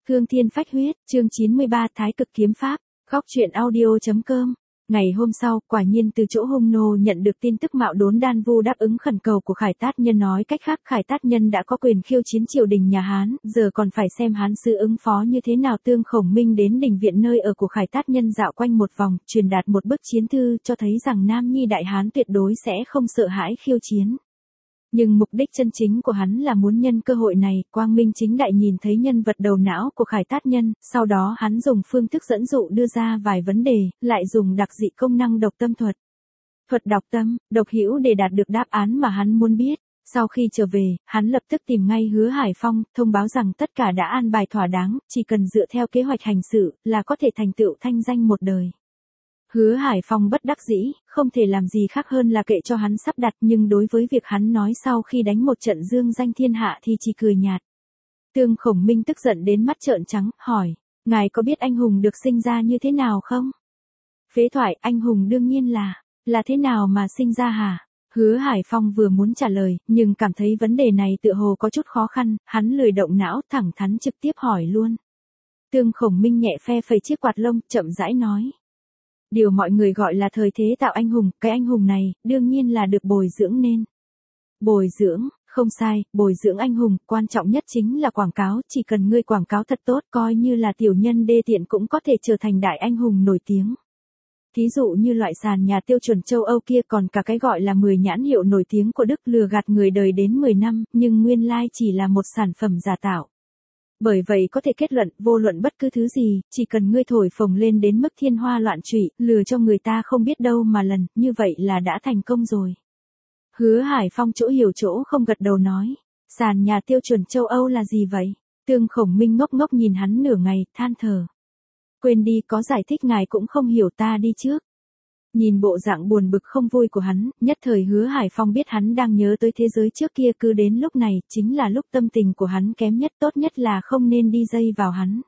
Cương Thiên Phách Huyết, chương 93 Thái Cực Kiếm Pháp, góc truyện audio.com. Ngày hôm sau, quả nhiên từ chỗ Hung Nô nhận được tin tức Mạo Đốn Đan Vu đáp ứng khẩn cầu của Khải Tát Nhân, nói cách khác Khải Tát Nhân đã có quyền khiêu chiến triều đình nhà Hán, giờ còn phải xem Hán sứ ứng phó như thế nào. Tương Khổng Minh đến đình viện nơi ở của Khải Tát Nhân dạo quanh một vòng, truyền đạt một bức chiến thư cho thấy rằng Nam Nhi Đại Hán tuyệt đối sẽ không sợ hãi khiêu chiến. Nhưng mục đích chân chính của hắn là muốn nhân cơ hội này, quang minh chính đại nhìn thấy nhân vật đầu não của Khải Tát Nhân, sau đó hắn dùng phương thức dẫn dụ đưa ra vài vấn đề, lại dùng đặc dị công năng độc tâm thuật. Thuật đọc tâm, độc hữu để đạt được đáp án mà hắn muốn biết. Sau khi trở về, hắn lập tức tìm ngay Hứa Hải Phong, thông báo rằng tất cả đã an bài thỏa đáng, chỉ cần dựa theo kế hoạch hành sự, là có thể thành tựu thanh danh một đời. Hứa Hải Phong bất đắc dĩ, không thể làm gì khác hơn là kệ cho hắn sắp đặt, nhưng đối với việc hắn nói sau khi đánh một trận dương danh thiên hạ thì chỉ cười nhạt. Tương Khổng Minh tức giận đến mắt trợn trắng, hỏi, ngài có biết anh hùng được sinh ra như thế nào không? Phế thoại, anh hùng đương nhiên là thế nào mà sinh ra hả? Hứa Hải Phong vừa muốn trả lời, nhưng cảm thấy vấn đề này tựa hồ có chút khó khăn, hắn lười động não, thẳng thắn trực tiếp hỏi luôn. Tương Khổng Minh nhẹ phe phẩy chiếc quạt lông, chậm rãi nói. Điều mọi người gọi là thời thế tạo anh hùng, cái anh hùng này, đương nhiên là được bồi dưỡng nên. Bồi dưỡng, không sai, bồi dưỡng anh hùng, quan trọng nhất chính là quảng cáo, chỉ cần ngươi quảng cáo thật tốt, coi như là tiểu nhân đê tiện cũng có thể trở thành đại anh hùng nổi tiếng. Thí dụ như loại sàn nhà tiêu chuẩn châu Âu kia, còn cả cái gọi là 10 nhãn hiệu nổi tiếng của Đức lừa gạt người đời đến 10 năm, nhưng nguyên lai chỉ là một sản phẩm giả tạo. Bởi vậy có thể kết luận, vô luận bất cứ thứ gì, chỉ cần ngươi thổi phồng lên đến mức thiên hoa loạn trụy, lừa cho người ta không biết đâu mà lần, như vậy là đã thành công rồi. Hứa Hải Phong chỗ hiểu chỗ không gật đầu nói, sàn nhà tiêu chuẩn châu Âu là gì vậy? Tương Khổng Minh ngốc ngốc nhìn hắn nửa ngày, than thở. Quên đi, có giải thích ngài cũng không hiểu, ta đi trước. Nhìn bộ dạng buồn bực không vui của hắn, nhất thời Hứa Hải Phong biết hắn đang nhớ tới thế giới trước kia, cứ đến lúc này, chính là lúc tâm tình của hắn kém nhất, tốt nhất là không nên đi dây vào hắn.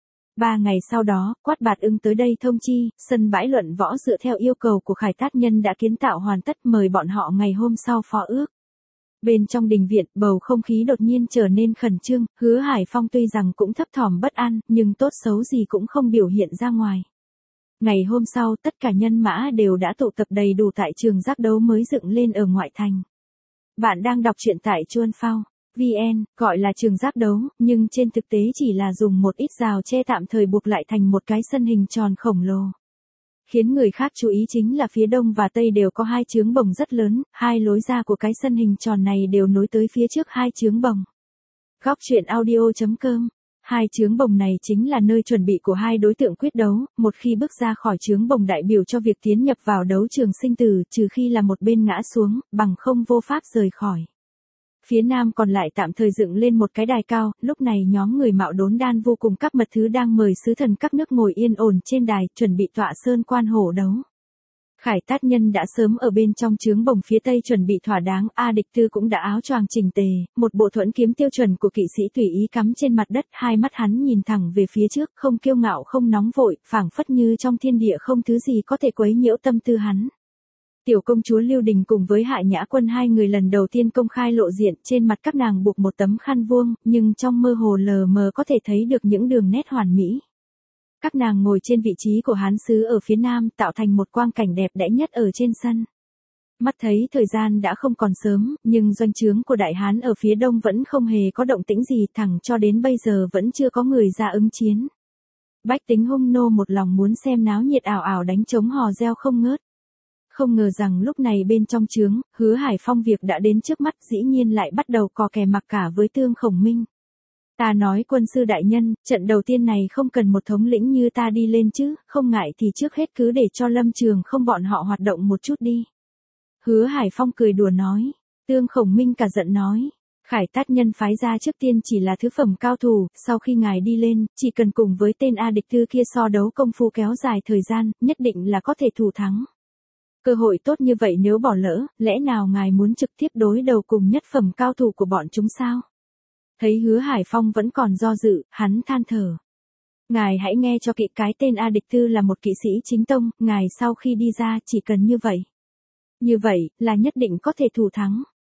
3 ngày sau đó, Quát Bạt Ưng tới đây thông chi, sân bãi luận võ dựa theo yêu cầu của Khải Tát Nhân đã kiến tạo hoàn tất, mời bọn họ ngày hôm sau phó ước. Bên trong đình viện, bầu không khí đột nhiên trở nên khẩn trương, Hứa Hải Phong tuy rằng cũng thấp thỏm bất an, nhưng tốt xấu gì cũng không biểu hiện ra ngoài. Ngày hôm sau, tất cả nhân mã đều đã tụ tập đầy đủ tại trường giác đấu mới dựng lên ở ngoại thành. Bạn đang đọc truyện tại Chuan Phao VN, gọi là trường giác đấu, nhưng trên thực tế chỉ là dùng một ít rào che tạm thời buộc lại thành một cái sân hình tròn khổng lồ. Khiến người khác chú ý chính là phía đông và tây đều có hai chướng bồng rất lớn, hai lối ra của cái sân hình tròn này đều nối tới phía trước hai chướng bồng. Góc truyện audio.com. Hai chướng bồng này chính là nơi chuẩn bị của hai đối tượng quyết đấu, một khi bước ra khỏi chướng bồng đại biểu cho việc tiến nhập vào đấu trường sinh tử, trừ khi là một bên ngã xuống, bằng không vô pháp rời khỏi. Phía nam còn lại tạm thời dựng lên một cái đài cao, lúc này nhóm người Mạo Đốn Đan vô cùng các mật thứ đang mời sứ thần các nước ngồi yên ổn trên đài, chuẩn bị tọa sơn quan hổ đấu. Khải Tát Nhân đã sớm ở bên trong chướng bồng phía tây chuẩn bị thỏa đáng, A Địch Tư cũng đã áo choàng chỉnh tề, một bộ thuẫn kiếm tiêu chuẩn của kỵ sĩ tùy ý cắm trên mặt đất, hai mắt hắn nhìn thẳng về phía trước, không kiêu ngạo không nóng vội, phảng phất như trong thiên địa không thứ gì có thể quấy nhiễu tâm tư hắn. Tiểu công chúa Lưu Đình cùng với Hạ Nhã Quân hai người lần đầu tiên công khai lộ diện, trên mặt các nàng buộc một tấm khăn vuông, nhưng trong mơ hồ lờ mờ có thể thấy được những đường nét hoàn mỹ. Các nàng ngồi trên vị trí của Hán sứ ở phía nam, tạo thành một quang cảnh đẹp đẽ nhất ở trên sân. Mắt thấy thời gian đã không còn sớm, nhưng doanh trướng của Đại Hán ở phía đông vẫn không hề có động tĩnh gì, thẳng cho đến bây giờ vẫn chưa có người ra ứng chiến. Bách tính Hung Nô một lòng muốn xem náo nhiệt, ảo ảo đánh trống hò reo không ngớt. Không ngờ rằng lúc này bên trong trướng, Hứa Hải Phong việc đã đến trước mắt, dĩ nhiên lại bắt đầu cò kè mặc cả với Tương Khổng Minh. Ta nói quân sư đại nhân, trận đầu tiên này không cần một thống lĩnh như ta đi lên chứ, không ngại thì trước hết cứ để cho Lâm Trường không bọn họ hoạt động một chút đi. Hứa Hải Phong cười đùa nói. Tương Khổng Minh cả giận nói. Khải Tát Nhân phái ra trước tiên chỉ là thứ phẩm cao thủ, sau khi ngài đi lên, chỉ cần cùng với tên A Địch Tư kia so đấu công phu kéo dài thời gian, nhất định là có thể thủ thắng. Cơ hội tốt như vậy nếu bỏ lỡ, lẽ nào ngài muốn trực tiếp đối đầu cùng nhất phẩm cao thủ của bọn chúng sao? Thấy Hứa Hải Phong vẫn còn do dự, hắn than thở. Ngài hãy nghe cho kỹ, cái tên A Địch Tư là một kỵ sĩ chính tông, ngài sau khi đi ra chỉ cần như vậy. Như vậy, là nhất định có thể thủ thắng.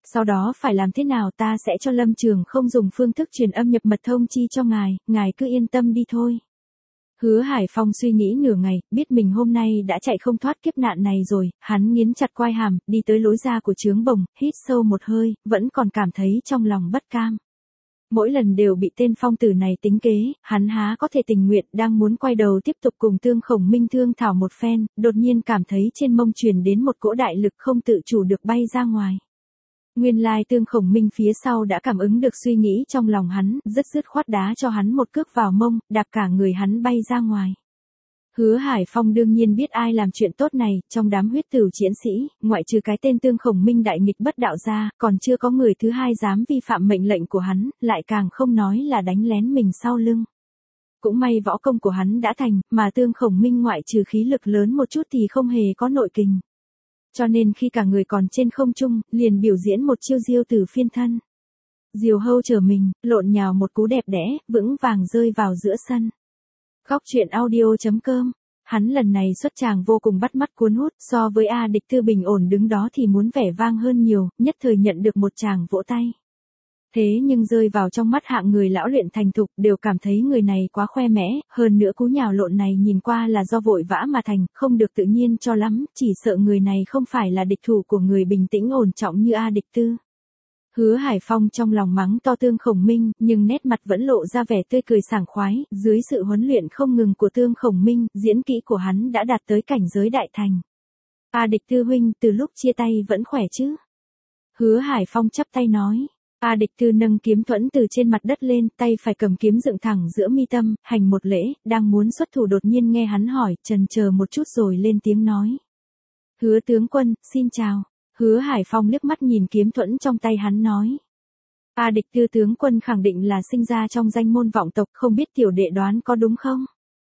Sau đó phải làm thế nào ta sẽ cho Lâm Trường không dùng phương thức truyền âm nhập mật thông chi cho ngài cứ yên tâm đi thôi. Hứa Hải Phong suy nghĩ nửa ngày, biết mình hôm nay đã chạy không thoát kiếp nạn này rồi, hắn nghiến chặt quai hàm, đi tới lối ra của trướng bồng, hít sâu một hơi, vẫn còn cảm thấy trong lòng bất cam. Mỗi lần đều bị tên phong tử này tính kế, hắn há có thể tình nguyện, đang muốn quay đầu tiếp tục cùng Tương Khổng Minh thương thảo một phen, đột nhiên cảm thấy trên mông truyền đến một cỗ đại lực không tự chủ được bay ra ngoài. Nguyên lai Tương Khổng Minh phía sau đã cảm ứng được suy nghĩ trong lòng hắn, rất dứt khoát đá cho hắn một cước vào mông, đạp cả người hắn bay ra ngoài. Hứa Hải Phong đương nhiên biết ai làm chuyện tốt này, trong đám huyết tửu chiến sĩ, ngoại trừ cái tên Tương Khổng Minh đại nghịch bất đạo ra, còn chưa có người thứ hai dám vi phạm mệnh lệnh của hắn, lại càng không nói là đánh lén mình sau lưng. Cũng may võ công của hắn đã thành, mà Tương Khổng Minh ngoại trừ khí lực lớn một chút thì không hề có nội kình. Cho nên khi cả người còn trên không trung, liền biểu diễn một chiêu diêu tử phiên thân. Diều hâu trở mình, lộn nhào một cú đẹp đẽ, vững vàng rơi vào giữa sân. Góc truyện audio.com. Hắn lần này xuất tràng vô cùng bắt mắt cuốn hút, so với A Địch Tư bình ổn đứng đó thì muốn vẻ vang hơn nhiều, nhất thời nhận được một tràng vỗ tay. Thế nhưng rơi vào trong mắt hạng người lão luyện thành thục, đều cảm thấy người này quá khoe mẽ, hơn nữa cú nhào lộn này nhìn qua là do vội vã mà thành, không được tự nhiên cho lắm, chỉ sợ người này không phải là địch thủ của người bình tĩnh ổn trọng như A Địch Tư. Hứa Hải Phong trong lòng mắng to Tương Khổng Minh, nhưng nét mặt vẫn lộ ra vẻ tươi cười sảng khoái, dưới sự huấn luyện không ngừng của Tương Khổng Minh, diễn kỹ của hắn đã đạt tới cảnh giới đại thành. A Địch Tư huynh, từ lúc chia tay vẫn khỏe chứ? Hứa Hải Phong chắp tay nói. A Địch Tư nâng kiếm thuẫn từ trên mặt đất lên, tay phải cầm kiếm dựng thẳng giữa mi tâm, hành một lễ, đang muốn xuất thủ đột nhiên nghe hắn hỏi, chần chờ một chút rồi lên tiếng nói. Hứa tướng quân, xin chào. Hứa Hải Phong liếc mắt nhìn kiếm thuẫn trong tay hắn nói. A Địch Tư tướng quân khẳng định là sinh ra trong danh môn vọng tộc, không biết tiểu đệ đoán có đúng không?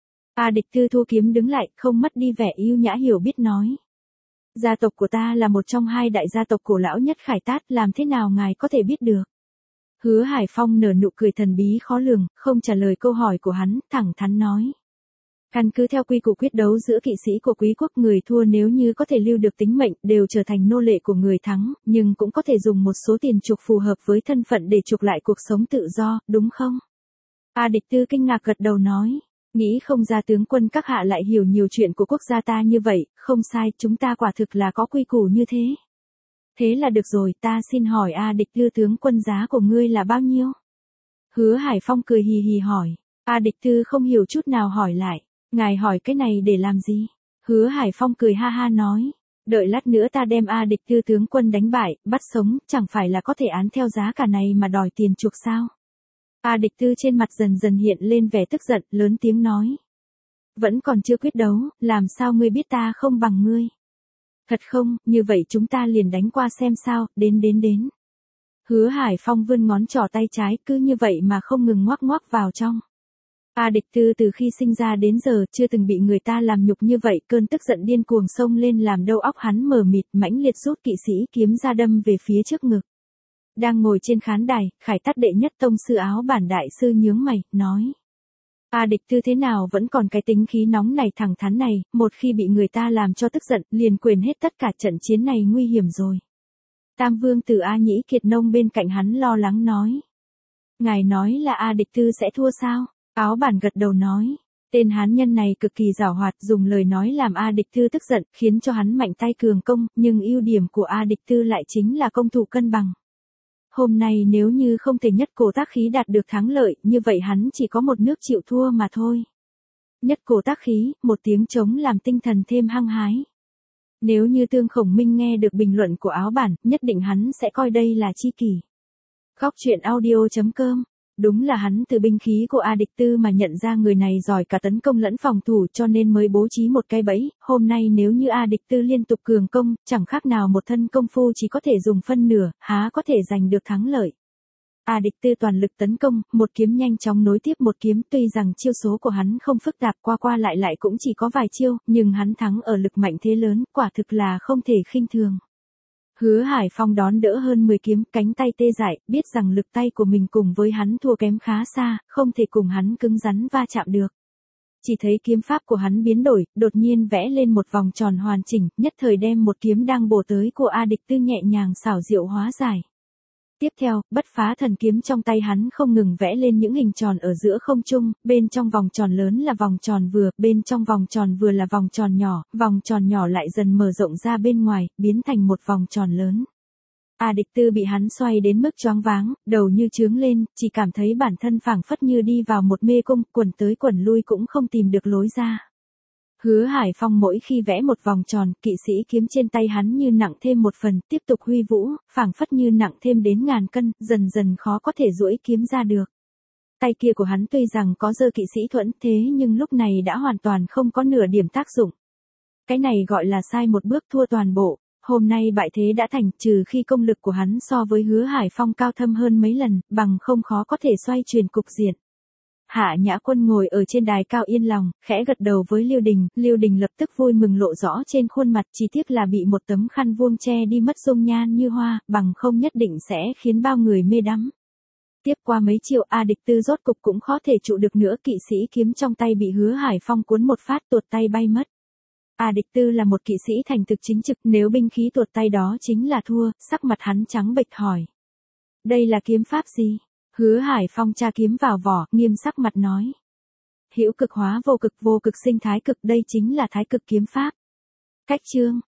A Địch Tư thu kiếm đứng lại, không mất đi vẻ yêu nhã hiểu biết nói. Gia tộc của ta là một trong hai đại gia tộc cổ lão nhất Khải Tát, làm thế nào ngài có thể biết được? Hứa Hải Phong nở nụ cười thần bí khó lường, không trả lời câu hỏi của hắn, thẳng thắn nói. Căn cứ theo quy củ quyết đấu giữa kỵ sĩ của quý quốc, người thua nếu như có thể lưu được tính mệnh đều trở thành nô lệ của người thắng, nhưng cũng có thể dùng một số tiền chuộc phù hợp với thân phận để chuộc lại cuộc sống tự do, đúng không? A Địch Tư kinh ngạc gật đầu nói. Nghĩ không ra tướng quân các hạ lại hiểu nhiều chuyện của quốc gia ta như vậy, không sai, chúng ta quả thực là có quy củ như thế. Thế là được rồi, ta xin hỏi A Địch Tư tướng quân, giá của ngươi là bao nhiêu? Hứa Hải Phong cười hì hì hỏi. A Địch Tư không hiểu chút nào hỏi lại. Ngài hỏi cái này để làm gì? Hứa Hải Phong cười ha ha nói. Đợi lát nữa ta đem A Địch Tư tướng quân đánh bại, bắt sống, chẳng phải là có thể án theo giá cả này mà đòi tiền chuộc sao? A Địch Tư trên mặt dần dần hiện lên vẻ tức giận, lớn tiếng nói. Vẫn còn chưa quyết đấu, làm sao ngươi biết ta không bằng ngươi? Thật không, như vậy chúng ta liền đánh qua xem sao, đến. Hứa Hải Phong vươn ngón trỏ tay trái, cứ như vậy mà không ngừng ngoắc ngoắc vào trong. A Địch Tư từ khi sinh ra đến giờ chưa từng bị người ta làm nhục như vậy, cơn tức giận điên cuồng xông lên làm đầu óc hắn mờ mịt, mãnh liệt rút kỵ sĩ kiếm ra đâm về phía trước ngực. Đang ngồi trên khán đài, Khải Tát đệ nhất tông sư Áo Bản đại sư nhướng mày, nói. A Địch Tư thế nào vẫn còn cái tính khí nóng này thẳng thắn này, một khi bị người ta làm cho tức giận, liền quên hết tất cả, trận chiến này nguy hiểm rồi. Tam vương tử A Nhĩ Kiệt Nông bên cạnh hắn lo lắng nói. Ngài nói là A Địch Tư sẽ thua sao? Áo Bản gật đầu nói. Tên hán nhân này cực kỳ giảo hoạt, dùng lời nói làm A Địch Tư tức giận, khiến cho hắn mạnh tay cường công, nhưng ưu điểm của A Địch Tư lại chính là công thủ cân bằng. Hôm nay nếu như không thể nhất cổ tác khí đạt được thắng lợi, như vậy hắn chỉ có một nước chịu thua mà thôi. Nhất cổ tác khí, một tiếng trống làm tinh thần thêm hăng hái. Nếu như Tương Khổng Minh nghe được bình luận của Áo Bản, nhất định hắn sẽ coi đây là chi kỷ. Góc truyện audio.com. Đúng là hắn từ binh khí của A Địch Tư mà nhận ra người này giỏi cả tấn công lẫn phòng thủ, cho nên mới bố trí một cái bẫy. Hôm nay nếu như A Địch Tư liên tục cường công, chẳng khác nào một thân công phu chỉ có thể dùng phân nửa, há có thể giành được thắng lợi. A Địch Tư toàn lực tấn công, một kiếm nhanh chóng nối tiếp một kiếm, tuy rằng chiêu số của hắn không phức tạp, qua qua lại cũng chỉ có vài chiêu, nhưng hắn thắng ở lực mạnh thế lớn, quả thực là không thể khinh thường. Hứa Hải Phong đón đỡ hơn 10 kiếm, cánh tay tê dại, biết rằng lực tay của mình cùng với hắn thua kém khá xa, không thể cùng hắn cứng rắn va chạm được. Chỉ thấy kiếm pháp của hắn biến đổi, đột nhiên vẽ lên một vòng tròn hoàn chỉnh, nhất thời đem một kiếm đang bổ tới của A Địch Tư nhẹ nhàng xảo diệu hóa giải. Tiếp theo, bất phá thần kiếm trong tay hắn không ngừng vẽ lên những hình tròn ở giữa không trung, bên trong vòng tròn lớn là vòng tròn vừa, bên trong vòng tròn vừa là vòng tròn nhỏ lại dần mở rộng ra bên ngoài, biến thành một vòng tròn lớn. A Địch Tư bị hắn xoay đến mức choáng váng, đầu như chướng lên, chỉ cảm thấy bản thân phảng phất như đi vào một mê cung, quẩn tới quẩn lui cũng không tìm được lối ra. Hứa Hải Phong mỗi khi vẽ một vòng tròn, kỵ sĩ kiếm trên tay hắn như nặng thêm một phần, tiếp tục huy vũ, phảng phất như nặng thêm đến ngàn cân, dần dần khó có thể duỗi kiếm ra được. Tay kia của hắn tuy rằng có giơ kỵ sĩ thuẫn thế nhưng lúc này đã hoàn toàn không có nửa điểm tác dụng. Cái này gọi là sai một bước thua toàn bộ. Hôm nay bại thế đã thành, trừ khi công lực của hắn so với Hứa Hải Phong cao thâm hơn mấy lần, bằng không khó có thể xoay chuyển cục diện. Hạ Nhã Quân ngồi ở trên đài cao yên lòng, khẽ gật đầu với Lưu Đình lập tức vui mừng lộ rõ trên khuôn mặt, chỉ tiếc là bị một tấm khăn vuông che đi mất dung nhan như hoa, bằng không nhất định sẽ khiến bao người mê đắm. Tiếp qua mấy chiêu A Địch Tư rốt cục cũng khó thể trụ được nữa, kỵ sĩ kiếm trong tay bị Hứa Hải Phong cuốn một phát tuột tay bay mất. A Địch Tư là một kỵ sĩ thành thực chính trực, nếu binh khí tuột tay đó chính là thua, sắc mặt hắn trắng bệch hỏi. Đây là kiếm pháp gì? Hứa Hải Phong tra kiếm vào vỏ, nghiêm sắc mặt nói. Hữu cực hóa vô cực sinh thái cực, đây chính là thái cực kiếm pháp. Cách chương.